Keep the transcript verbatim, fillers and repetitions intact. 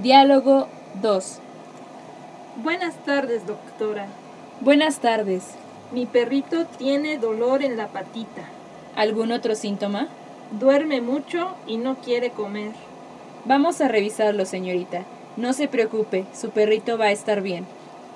Diálogo dos. Buenas tardes, doctora. Buenas tardes. Mi perrito tiene dolor en la patita. ¿Algún otro síntoma? Duerme mucho y no quiere comer. Vamos a revisarlo, señorita. No se preocupe, su perrito va a estar bien.